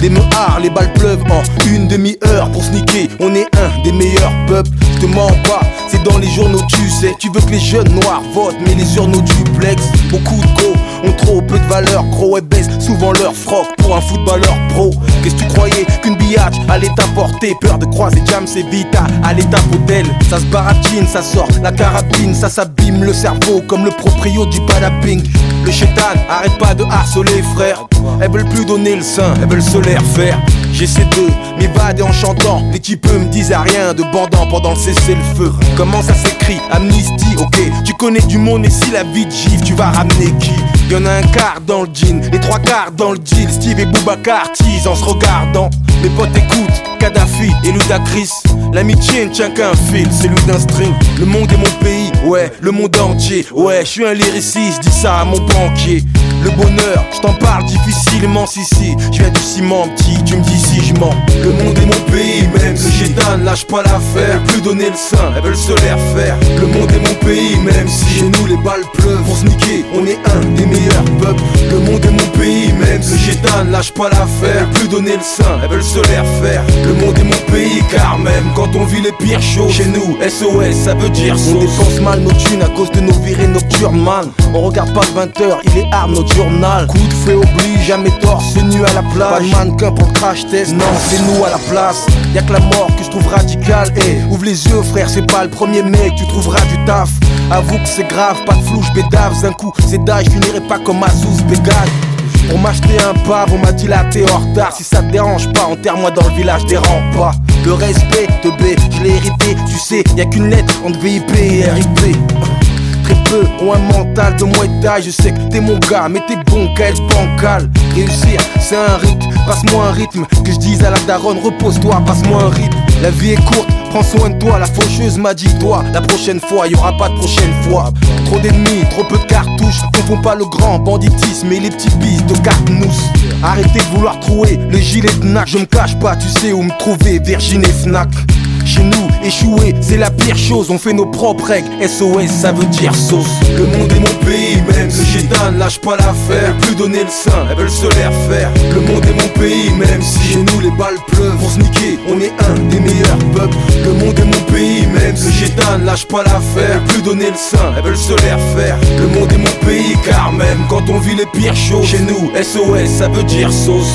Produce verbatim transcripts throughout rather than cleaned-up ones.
des meurs, les balles pleuvent en une demi-heure pour sneaker. On est un des meilleurs peuples, je te mens pas, c'est dans les journaux tu sais. Tu veux que les jeunes noirs votent, mais les journaux duplex. Beaucoup de go ont trop peu de valeur, gros et baissent souvent leur froc pour un footballeur pro. Qu'est-ce que tu croyais qu'une billage allait t'apporter? Peur de croiser Jam, c'est vita à l'état hôtel. Ça se baratine, ça sort la carabine, ça s'abîme le cerveau comme le proprio du panaping. Le chétan arrête pas de harceler frère. Elles veulent plus donner le sein, elles veulent se les refaire. J'essaie de m'évader en chantant. Les types me disaient rien de bandant pendant le cessez-le-feu. Comment ça s'écrit? Amnistie, ok. Tu connais du monde, mais si la vie te gifle, tu vas ramener qui? Y'en a un quart dans le jean, les trois quarts dans le deal. Steve et Boubacar tease en se regardant. Mes potes écoutent Kadhafi et Ludacris. L'amitié ne tient qu'un fil, celui d'un string. Le monde est mon pays, ouais, le monde entier. Ouais, je suis un lyriciste, dis ça à mon banquier. Le bonheur, je t'en parle difficilement, si si. Je viens du ciment petit, tu me dis si je mens. Le monde est mon pays, même si Chétan ne lâche pas l'affaire. Plus donner le sein, elles veulent se les refaire. Le monde est mon pays, même si chez nous les balles pleuvent. Pour sneaker, on est un des meilleurs peuples. Le monde est mon pays, même si Chétan ne lâche pas l'affaire. Plus donner le sein, elles veulent se les refaire. Le monde est mon pays, car même quand on vit les pires choses, chez nous, S O S, ça veut dire sauce. On dépense mal nos thunes à cause de nos virées nocturnes, man. On regarde pas le vingt heures, il est hard notre journal. Coup de feu oblige, jamais torse nu à la plage. Pas de mannequin pour le crash test, non, c'est nous à la place. Y'a que la mort que je trouve radicale. Eh, hey, ouvre les yeux frère, c'est pas le premier mec, tu trouveras du taf. Avoue que c'est grave, pas de flou, j'bédave. D'un coup, c'est d'âge, je finirai pas comme Azouz Begad. Pour m'acheter un pave, on m'a dit là t'es en retard. Si ça te dérange pas, enterre-moi dans le village des remparts. Le respect, te B, je l'ai hérité. Tu sais, y'a qu'une lettre entre V I P et R I P. Très peu ont un mental de Muay Thai. Je sais que t'es mon gars, mais t'es bon qu'à être bancal. Réussir, c'est un rythme, passe-moi un rythme. Que je dise à la daronne, repose-toi, passe-moi un rythme. La vie est courte, prends soin de toi. La faucheuse m'a dit, toi, la prochaine fois, y'aura pas de prochaine fois. Trop d'ennemis, trop peu de cartouches. Confond pas le grand banditisme et les petits bis de cartouches. Arrêtez de vouloir trouver le gilet de Nac. Je me cache pas, tu sais où me trouver, Virgin et Fnac. Chez nous, échouer, c'est la pire chose. On fait nos propres règles, S O S, ça veut dire sauce. Le monde est mon pays, même si Chétan ne lâche pas l'affaire. Plus donner le sein, elles veulent se les refaire. Le monde est mon pays, même si chez nous les balles pleuvent. Pour sneaker, on est un des meilleurs peuples. Le monde est mon pays, même si Chétan ne lâche pas l'affaire. Plus donner le sein, elles veulent se les refaire. Le monde est mon pays, car même quand on vit les pires choses, chez nous, S O S, ça veut dire sauce.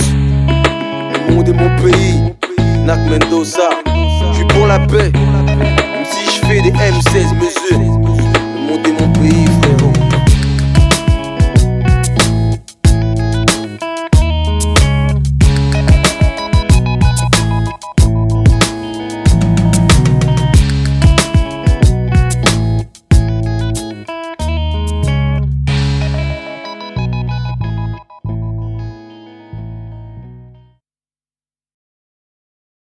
Le monde est mon pays, Nac Mendoza. J'suis pour la paix, même si j'fais des M seize mesures.